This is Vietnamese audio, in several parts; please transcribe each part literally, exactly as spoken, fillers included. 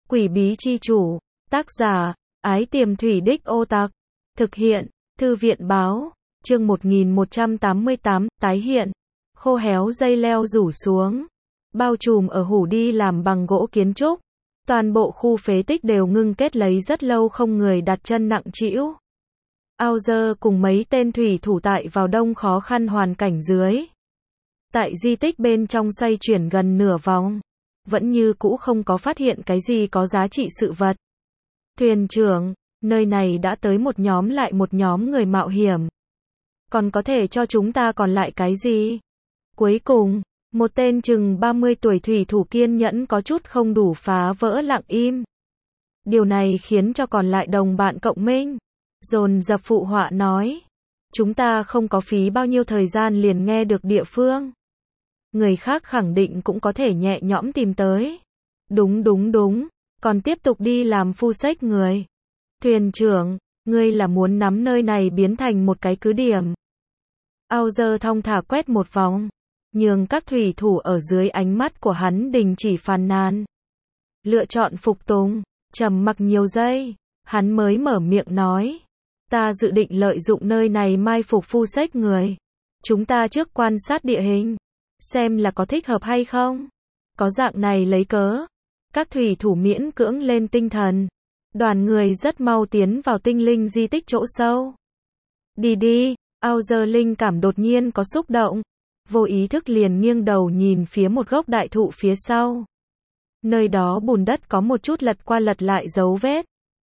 Quỷ bí chi chủ, tác giả, Ái Tiềm Thủy Đích Ô Tặc, thực hiện, Thư viện báo, chương một nghìn một trăm tám mươi tám, tái hiện, khô héo dây leo rủ xuống, bao trùm ở hủ đi làm bằng gỗ kiến trúc, toàn bộ khu phế tích đều ngưng kết lấy rất lâu không người đặt chân nặng trĩu. Auger cùng mấy tên thủy thủ tại vào đông khó khăn hoàn cảnh dưới. Tại di tích bên trong xoay chuyển gần nửa vòng, vẫn như cũ không có phát hiện cái gì có giá trị sự vật. Thuyền trưởng, nơi này đã tới một nhóm lại một nhóm người mạo hiểm. Còn có thể cho chúng ta còn lại cái gì? Cuối cùng, một tên chừng ba mươi tuổi thủy thủ kiên nhẫn có chút không đủ phá vỡ lặng im. Điều này khiến cho còn lại đồng bạn cộng minh dồn dập phụ họa nói. Chúng ta không có phí bao nhiêu thời gian liền nghe được địa phương. Người khác khẳng định cũng có thể nhẹ nhõm tìm tới. Đúng đúng đúng, còn tiếp tục đi làm phu xếch người. Thuyền trưởng, ngươi là muốn nắm nơi này biến thành một cái cứ điểm. Auger thong thả quét một vòng, nhường các thủy thủ ở dưới ánh mắt của hắn đình chỉ phàn nàn. Lựa chọn phục tùng, trầm mặc nhiều giây, hắn mới mở miệng nói. Ta dự định lợi dụng nơi này mai phục phu xếch người. Chúng ta trước quan sát địa hình, xem là có thích hợp hay không. Có dạng này lấy cớ, các thủy thủ miễn cưỡng lên tinh thần. Đoàn người rất mau tiến vào tinh linh di tích chỗ sâu. Đi đi, Auger linh cảm đột nhiên có xúc động. Vô ý thức liền nghiêng đầu nhìn phía một gốc đại thụ phía sau. Nơi đó bùn đất có một chút lật qua lật lại dấu vết.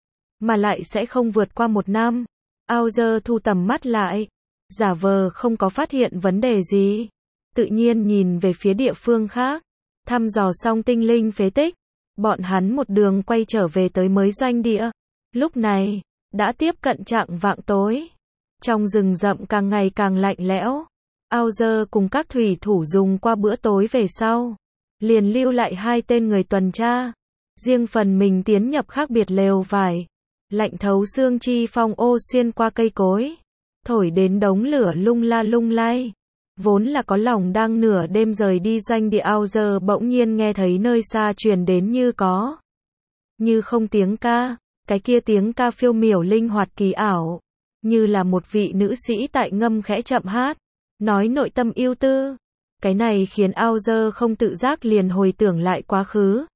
Mà lại sẽ không vượt qua một năm. Auger thu tầm mắt lại. Giả vờ không có phát hiện vấn đề gì. Tự nhiên nhìn về phía địa phương khác. Thăm dò xong tinh linh phế tích. Bọn hắn một đường quay trở về tới mới doanh địa. Lúc này, đã tiếp cận trạng vạng tối. Trong rừng rậm càng ngày càng lạnh lẽo. Auger cùng các thủy thủ dùng qua bữa tối về sau. Liền lưu lại hai tên người tuần tra. Riêng phần mình tiến nhập khác biệt lều vải. Lạnh thấu xương chi phong ô xuyên qua cây cối. Thổi đến đống lửa lung la lung lay. Vốn là có lòng đang nửa đêm rời đi doanh địa Auger bỗng nhiên nghe thấy nơi xa truyền đến như có. Như không tiếng ca. Cái kia tiếng ca phiêu miểu linh hoạt kỳ ảo. Như là một vị nữ sĩ tại ngâm khẽ chậm hát. Nói nội tâm yêu tư. Cái này khiến Auger không tự giác liền hồi tưởng lại quá khứ.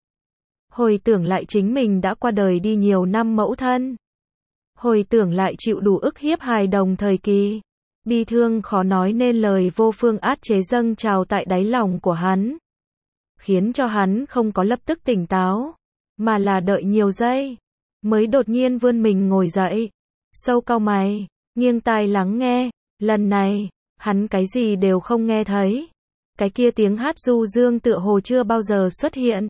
Hồi tưởng lại chính mình đã qua đời đi nhiều năm mẫu thân. Hồi tưởng lại chịu đủ ức hiếp hài đồng thời kỳ. Bi thương khó nói nên lời vô phương át chế dâng trào tại đáy lòng của hắn. Khiến cho hắn không có lập tức tỉnh táo. Mà là đợi nhiều giây. Mới đột nhiên vươn mình ngồi dậy. Sâu cau mày. Nghiêng tai lắng nghe. Lần này, hắn cái gì đều không nghe thấy. Cái kia tiếng hát du dương tựa hồ chưa bao giờ xuất hiện.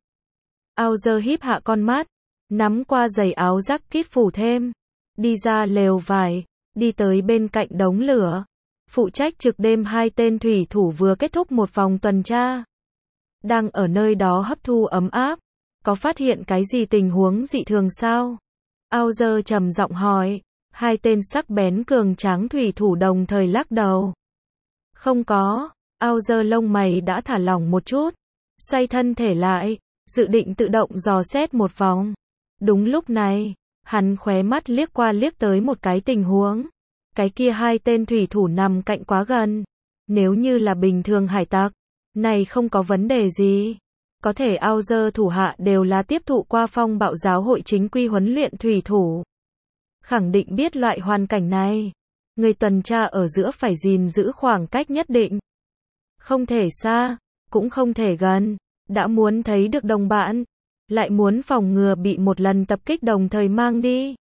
Auger híp hạ con mắt. Nắm qua giày áo jacket phủ thêm. Đi ra lều vải. Đi tới bên cạnh đống lửa. Phụ trách trực đêm hai tên thủy thủ vừa kết thúc một vòng tuần tra. Đang ở nơi đó hấp thu ấm áp. Có phát hiện cái gì tình huống dị thường sao? Auger trầm giọng hỏi. Hai tên sắc bén cường tráng thủy thủ đồng thời lắc đầu. Không có. Auger lông mày đã thả lỏng một chút. Xoay thân thể lại. Dự định tự động dò xét một vòng. Đúng lúc này, hắn khóe mắt liếc qua liếc tới một cái tình huống. Cái kia hai tên thủy thủ nằm cạnh quá gần. Nếu như là bình thường hải tặc, này không có vấn đề gì. Có thể Auger thủ hạ đều là tiếp thụ qua phong bạo giáo hội chính quy huấn luyện thủy thủ. Khẳng định biết loại hoàn cảnh này. Người tuần tra ở giữa phải gìn giữ khoảng cách nhất định. Không thể xa, cũng không thể gần. Đã muốn thấy được đồng bạn, lại muốn phòng ngừa bị một lần tập kích đồng thời mang đi.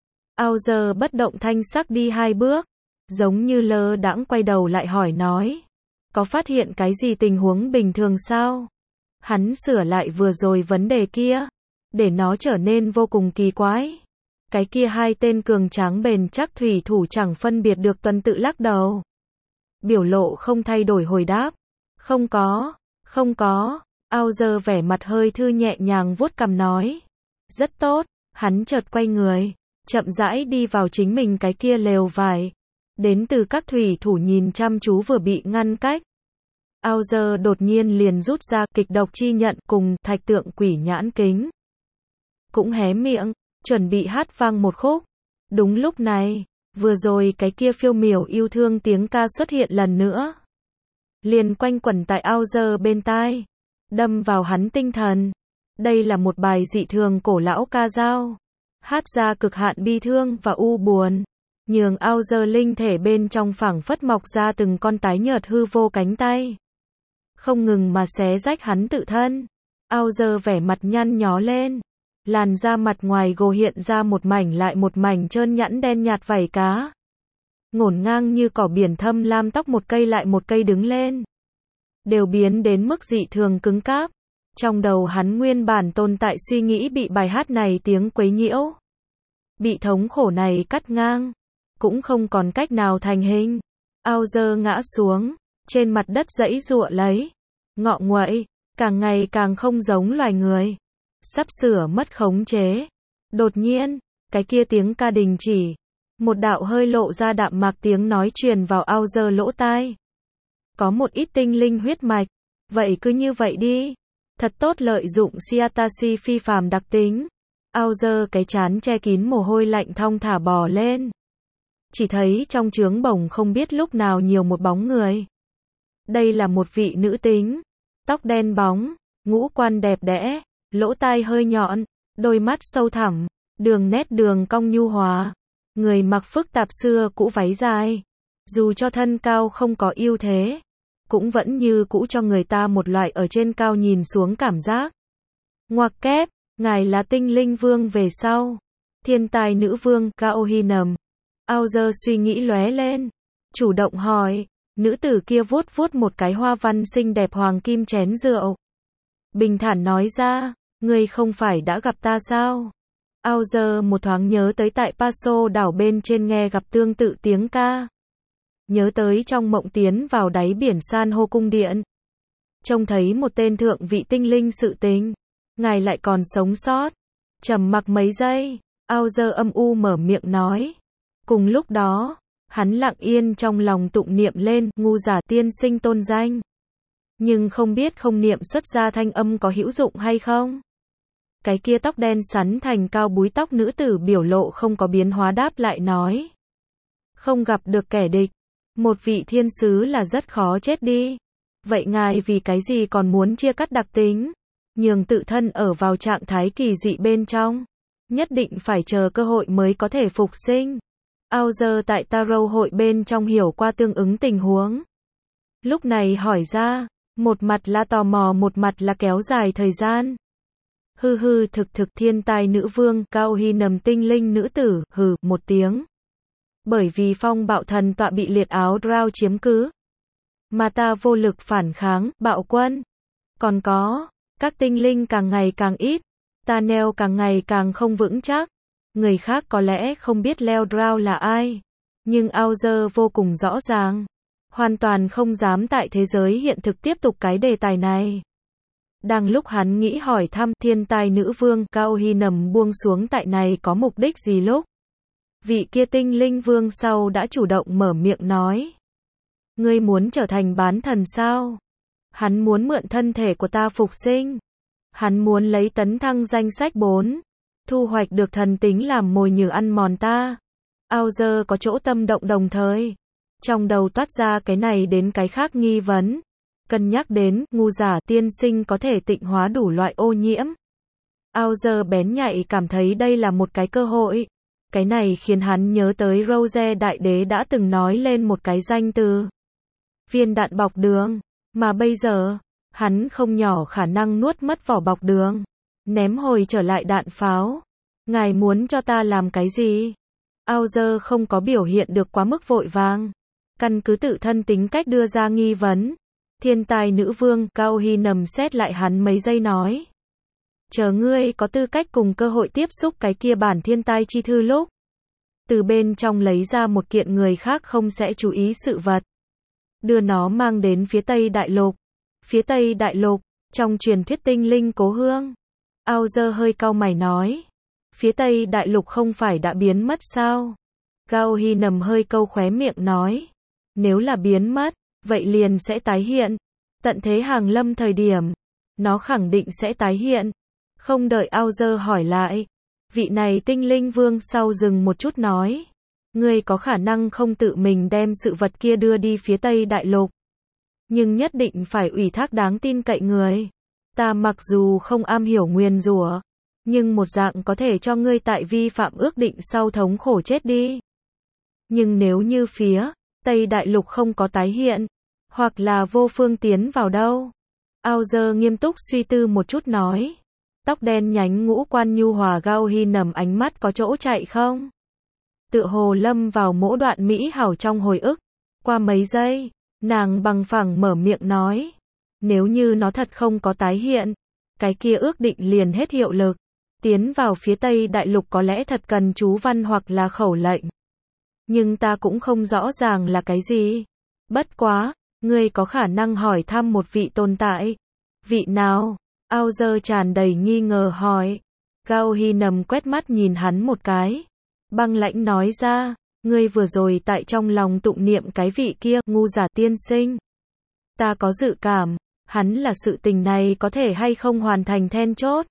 Auger bất động thanh sắc đi hai bước, giống như lơ đãng quay đầu lại hỏi nói. Có phát hiện cái gì tình huống bình thường sao? Hắn sửa lại vừa rồi vấn đề kia, để nó trở nên vô cùng kỳ quái. Cái kia hai tên cường tráng bền chắc thủy thủ chẳng phân biệt được tuần tự lắc đầu. Biểu lộ không thay đổi hồi đáp. Không có, không có. Auger vẻ mặt hơi thư nhẹ nhàng vuốt cằm nói. Rất tốt, hắn chợt quay người, chậm rãi đi vào chính mình cái kia lều vải. Đến từ các thủy thủ nhìn chăm chú vừa bị ngăn cách. Auger đột nhiên liền rút ra kịch độc chi nhận cùng thạch tượng quỷ nhãn kính. cũng hé miệng, chuẩn bị hát vang một khúc. Đúng lúc này, vừa rồi cái kia phiêu miểu yêu thương tiếng ca xuất hiện lần nữa. Liền quanh quẩn tại Auger bên tai, đâm vào hắn tinh thần. Đây là một bài dị thường cổ lão ca dao, hát ra cực hạn bi thương và u buồn, nhường Auger linh thể bên trong phảng phất mọc ra từng con tái nhợt hư vô cánh tay, không ngừng mà xé rách hắn tự thân. Auger vẻ mặt nhăn nhó lên, làn da mặt ngoài gồ hiện ra một mảnh lại một mảnh trơn nhẵn đen nhạt vảy cá, ngổn ngang như cỏ biển thâm lam, tóc một cây lại một cây đứng lên, đều biến đến mức dị thường cứng cáp. Trong đầu hắn nguyên bản tồn tại suy nghĩ bị bài hát này tiếng quấy nhiễu, bị thống khổ này cắt ngang, cũng không còn cách nào thành hình. Auger ngã xuống, trên mặt đất giãy giụa lấy, ngọ nguậy, càng ngày càng không giống loài người, sắp sửa mất khống chế. Đột nhiên, cái kia tiếng ca đình chỉ, một đạo hơi lộ ra đạm mạc tiếng nói truyền vào Auger lỗ tai. Có một ít tinh linh huyết mạch, vậy cứ như vậy đi. Thật tốt lợi dụng Siatasi phi phàm đặc tính. Auger cái trán che kín mồ hôi lạnh thong thả bò lên. Chỉ thấy trong trướng bồng không biết lúc nào nhiều một bóng người. Đây là một vị nữ tính, tóc đen bóng, ngũ quan đẹp đẽ, lỗ tai hơi nhọn, đôi mắt sâu thẳm, đường nét đường cong nhu hòa. Người mặc phức tạp xưa cũ váy dài, dù cho thân cao không có ưu thế, cũng vẫn như cũ cho người ta một loại ở trên cao nhìn xuống cảm giác. Ngoặc kép, ngài là tinh linh vương về sau. Thiên tài nữ vương, Kaohinam. Auger suy nghĩ lóe lên, chủ động hỏi, nữ tử kia vuốt vuốt một cái hoa văn xinh đẹp hoàng kim chén rượu. Bình thản nói ra, ngươi không phải đã gặp ta sao? Auger một thoáng nhớ tới tại Paso đảo bên trên nghe gặp tương tự tiếng ca. Nhớ tới trong mộng tiến vào đáy biển san hô cung điện, trông thấy một tên thượng vị tinh linh sự tình. Ngài lại còn sống sót. Trầm mặc mấy giây, Auger âm u mở miệng nói. Cùng lúc đó, hắn lặng yên trong lòng tụng niệm lên, ngu giả tiên sinh tôn danh. Nhưng không biết không niệm xuất ra thanh âm có hữu dụng hay không? Cái kia tóc đen sắn thành cao búi tóc nữ tử biểu lộ không có biến hóa đáp lại nói. Không gặp được kẻ địch. Một vị thiên sứ là rất khó chết đi. Vậy ngài vì cái gì còn muốn chia cắt đặc tính? Nhường tự thân ở vào trạng thái kỳ dị bên trong. Nhất định phải chờ cơ hội mới có thể phục sinh. Auger tại Tarot hội bên trong hiểu qua tương ứng tình huống. Lúc này hỏi ra, một mặt là tò mò một mặt là kéo dài thời gian. Hư hư thực thực thiên tài nữ vương, Kaohinam tinh linh nữ tử, hừ, một tiếng. Bởi vì phong bạo thần tọa bị liệt áo Drow chiếm cứ. Mà ta vô lực phản kháng, bạo quân. Còn có, các tinh linh càng ngày càng ít. Ta neo càng ngày càng không vững chắc. Người khác có lẽ không biết Leo Drow là ai. Nhưng Auger vô cùng rõ ràng. Hoàn toàn không dám tại thế giới hiện thực tiếp tục cái đề tài này. Đang lúc hắn nghĩ hỏi thăm thiên tài nữ vương, Kaohinam buông xuống tại này có mục đích gì lúc. Vị kia tinh linh vương sau đã chủ động mở miệng nói. Ngươi muốn trở thành bán thần sao? Hắn muốn mượn thân thể của ta phục sinh. Hắn muốn lấy tấn thăng danh sách bốn. Thu hoạch được thần tính làm mồi nhử ăn mòn ta. Auger có chỗ tâm động đồng thời. Trong đầu toát ra cái này đến cái khác nghi vấn. Cân nhắc đến, ngu giả tiên sinh có thể tịnh hóa đủ loại ô nhiễm. Auger bén nhạy cảm thấy đây là một cái cơ hội. Cái này khiến hắn nhớ tới Rose đại đế đã từng nói lên một cái danh từ. Viên đạn bọc đường. Mà bây giờ, hắn không nhỏ khả năng nuốt mất vỏ bọc đường. Ném hồi trở lại đạn pháo. Ngài muốn cho ta làm cái gì? Auger không có biểu hiện được quá mức vội vàng. Căn cứ tự thân tính cách đưa ra nghi vấn. Thiên tài nữ vương, Kaohinam xét lại hắn mấy giây nói. Chờ ngươi có tư cách cùng cơ hội tiếp xúc cái kia bản thiên tai chi thư lúc. Từ bên trong lấy ra một kiện người khác không sẽ chú ý sự vật. Đưa nó mang đến phía Tây Đại Lục. Phía Tây Đại Lục, trong truyền thuyết tinh linh cố hương. Auger hơi cau mày nói. Phía Tây Đại Lục không phải đã biến mất sao? Kaohinam hơi câu khóe miệng nói. Nếu là biến mất, vậy liền sẽ tái hiện. Tận thế hàng lâm thời điểm. Nó khẳng định sẽ tái hiện. Không đợi Ao Dơ hỏi lại, vị này tinh linh vương sau dừng một chút nói, ngươi có khả năng không tự mình đem sự vật kia đưa đi phía Tây Đại Lục, nhưng nhất định phải ủy thác đáng tin cậy người. Ta mặc dù không am hiểu nguyền rủa, nhưng một dạng có thể cho ngươi tại vi phạm ước định sau thống khổ chết đi. Nhưng nếu như phía Tây Đại Lục không có tái hiện, hoặc là vô phương tiến vào đâu. Ao Dơ nghiêm túc suy tư một chút nói. Tóc đen nhánh ngũ quan nhu hòa Gao Hy nằm ánh mắt có chỗ chạy không? Tựa hồ lâm vào mỗi đoạn mỹ hảo trong hồi ức. Qua mấy giây, nàng bằng phẳng mở miệng nói. Nếu như nó thật không có tái hiện, cái kia ước định liền hết hiệu lực. Tiến vào phía Tây Đại Lục có lẽ thật cần chú văn hoặc là khẩu lệnh. Nhưng ta cũng không rõ ràng là cái gì. Bất quá, ngươi có khả năng hỏi thăm một vị tồn tại. Vị nào? Ao Dơ tràn đầy nghi ngờ hỏi. Gao Hy nằm quét mắt nhìn hắn một cái. Băng lãnh nói ra, ngươi vừa rồi tại trong lòng tụng niệm cái vị kia, ngu giả tiên sinh. Ta có dự cảm, hắn là sự tình này có thể hay không hoàn thành then chốt.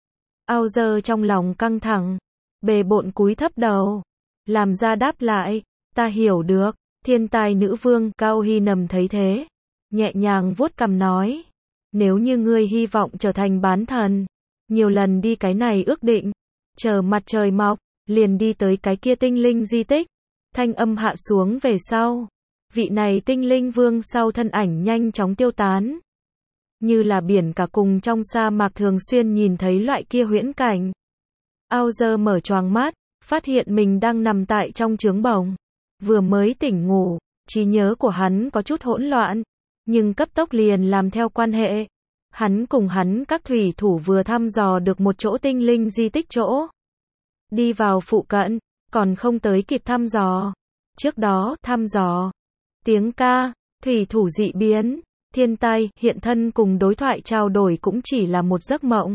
Ao Dơ trong lòng căng thẳng, bề bộn cúi thấp đầu, làm ra đáp lại, ta hiểu được, thiên tài nữ vương. Gao Hy nằm thấy thế, nhẹ nhàng vuốt cằm nói, nếu như ngươi hy vọng trở thành bán thần, nhiều lần đi cái này ước định, chờ mặt trời mọc, liền đi tới cái kia tinh linh di tích. Thanh âm hạ xuống về sau, vị này tinh linh vương sau thân ảnh nhanh chóng tiêu tán. Như là biển cả cùng trong sa mạc thường xuyên nhìn thấy loại kia huyễn cảnh. Ao Dơ mở choàng mắt, phát hiện mình đang nằm tại trong trướng bồng. Vừa mới tỉnh ngủ, trí nhớ của hắn có chút hỗn loạn, nhưng cấp tốc liền làm theo quan hệ. Hắn cùng hắn các thủy thủ vừa thăm dò được một chỗ tinh linh di tích chỗ. Đi vào phụ cận, còn không tới kịp thăm dò. Trước đó, thăm dò. Tiếng ca, thủy thủ dị biến, thiên tai, hiện thân cùng đối thoại trao đổi cũng chỉ là một giấc mộng.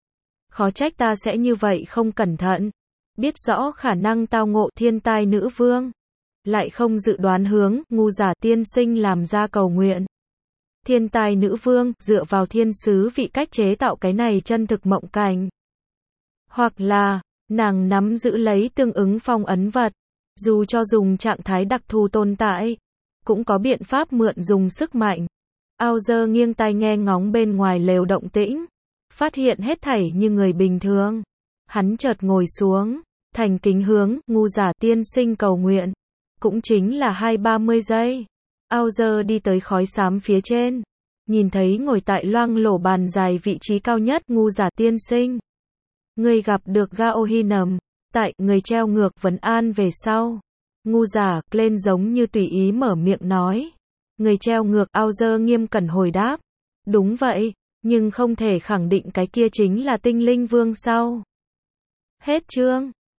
Khó trách ta sẽ như vậy không cẩn thận. Biết rõ khả năng tao ngộ thiên tai nữ vương. Lại không dự đoán hướng, ngu giả tiên sinh làm ra cầu nguyện. Thiên tài nữ vương, dựa vào thiên sứ vị cách chế tạo cái này chân thực mộng cảnh. Hoặc là, nàng nắm giữ lấy tương ứng phong ấn vật. Dù cho dùng trạng thái đặc thù tồn tại, cũng có biện pháp mượn dùng sức mạnh. Ao Dơ nghiêng tai nghe ngóng bên ngoài lều động tĩnh. Phát hiện hết thảy như người bình thường. Hắn chợt ngồi xuống, thành kính hướng, ngu giả tiên sinh cầu nguyện. Cũng chính là hai ba mươi giây. Ao Dơ đi tới khói xám phía trên. Nhìn thấy ngồi tại loang lổ bàn dài vị trí cao nhất, ngu giả tiên sinh. Người gặp được Gao Hy nằm, tại, người treo ngược vấn an về sau. Ngu giả, lên giống như tùy ý mở miệng nói. Người treo ngược. Ao Dơ nghiêm cẩn hồi đáp. Đúng vậy, nhưng không thể khẳng định cái kia chính là tinh linh vương sau. Hết chương.